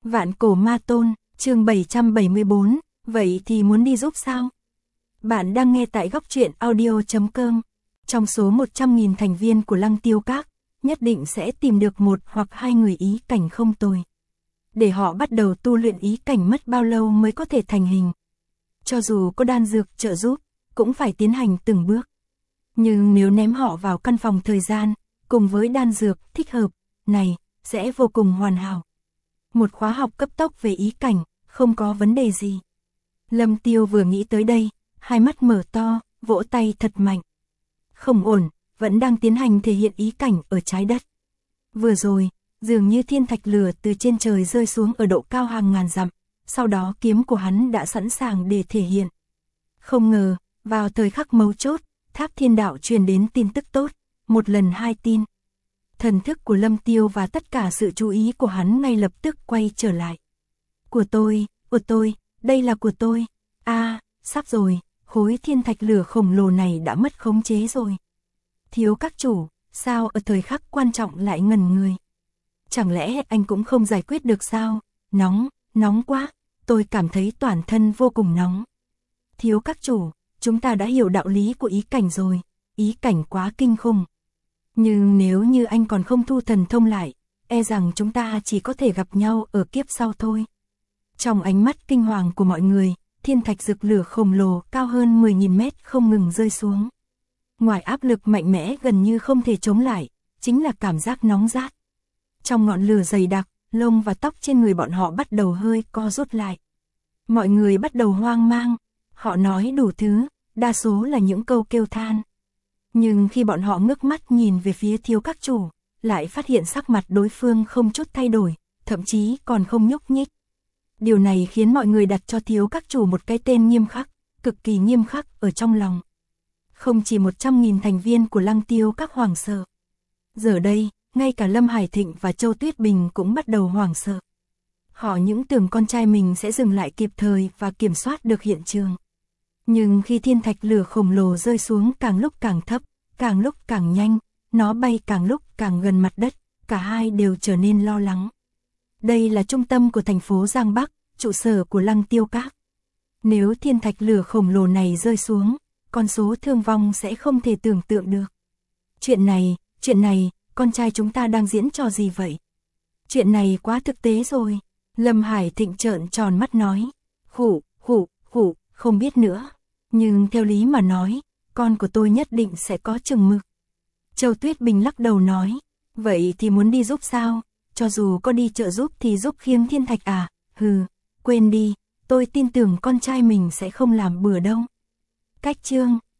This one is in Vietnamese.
Vạn cổ ma tôn, chương 774, vậy thì muốn đi giúp sao? Bạn đang nghe tại góc truyện audio.com. Trong số 100.000 thành viên của Lăng Tiêu Các, nhất định sẽ tìm được một hoặc hai người ý cảnh không tồi. Để họ bắt đầu tu luyện ý cảnh mất bao lâu mới có thể thành hình. Cho dù có đan dược trợ giúp, cũng phải tiến hành từng bước. Nhưng nếu ném họ vào căn phòng thời gian, cùng với đan dược thích hợp, này, sẽ vô cùng hoàn hảo. Một khóa học cấp tốc về ý cảnh, không có vấn đề gì. Lâm Tiêu vừa nghĩ tới đây, hai mắt mở to, vỗ tay thật mạnh. Không ổn, vẫn đang tiến hành thể hiện ý cảnh ở trái đất. Vừa rồi, dường như thiên thạch lửa từ trên trời rơi xuống ở độ cao hàng ngàn dặm, sau đó kiếm của hắn đã sẵn sàng để thể hiện. Không ngờ, vào thời khắc mấu chốt, Tháp Thiên Đạo truyền đến tin tức tốt, một lần hai tin. Thần thức của Lâm Tiêu và tất cả sự chú ý của hắn ngay lập tức quay trở lại. Của tôi, đây là của tôi. Sắp rồi, khối thiên thạch lửa khổng lồ này đã mất khống chế rồi. Thiếu các chủ, sao ở thời khắc quan trọng lại ngẩn người? Chẳng lẽ anh cũng không giải quyết được sao? Nóng quá, tôi cảm thấy toàn thân vô cùng nóng. Thiếu các chủ, chúng ta đã hiểu đạo lý của ý cảnh rồi, ý cảnh quá kinh khủng. Nhưng nếu như anh còn không thu thần thông lại, e rằng chúng ta chỉ có thể gặp nhau ở kiếp sau thôi. Trong ánh mắt kinh hoàng của mọi người, thiên thạch rực lửa khổng lồ cao hơn 10.000 mét không ngừng rơi xuống. Ngoài áp lực mạnh mẽ gần như không thể chống lại, chính là cảm giác nóng rát. Trong ngọn lửa dày đặc, lông và tóc trên người bọn họ bắt đầu hơi co rút lại. Mọi người bắt đầu hoang mang, họ nói đủ thứ, đa số là những câu kêu than. Nhưng khi bọn họ ngước mắt nhìn về phía thiếu các chủ, lại phát hiện sắc mặt đối phương không chút thay đổi, thậm chí còn không nhúc nhích. Điều này khiến mọi người đặt cho thiếu các chủ một cái tên nghiêm khắc, cực kỳ nghiêm khắc ở trong lòng. Không chỉ 100.000 thành viên của Lăng Tiêu Các hoảng sợ. Giờ đây, ngay cả Lâm Hải Thịnh và Châu Tuyết Bình cũng bắt đầu hoảng sợ. Họ những tưởng con trai mình sẽ dừng lại kịp thời và kiểm soát được hiện trường. Nhưng khi thiên thạch lửa khổng lồ rơi xuống càng lúc càng thấp, càng lúc càng nhanh, nó bay càng lúc càng gần mặt đất, cả hai đều trở nên lo lắng. Đây là trung tâm của thành phố Giang Bắc, trụ sở của Lăng Tiêu Các. Nếu thiên thạch lửa khổng lồ này rơi xuống, con số thương vong sẽ không thể tưởng tượng được. Chuyện này, con trai chúng ta đang diễn trò gì vậy? Chuyện này quá thực tế rồi. Lâm Hải Thịnh trợn tròn mắt nói. Khụ, không biết nữa. Nhưng theo lý mà nói, con của tôi nhất định sẽ có chừng mực. Châu Tuyết Bình lắc đầu nói. Vậy thì muốn đi giúp sao? Cho dù có đi trợ giúp thì giúp khiêng thiên thạch à? Quên đi, tôi tin tưởng con trai mình sẽ không làm bừa đâu. Cách chương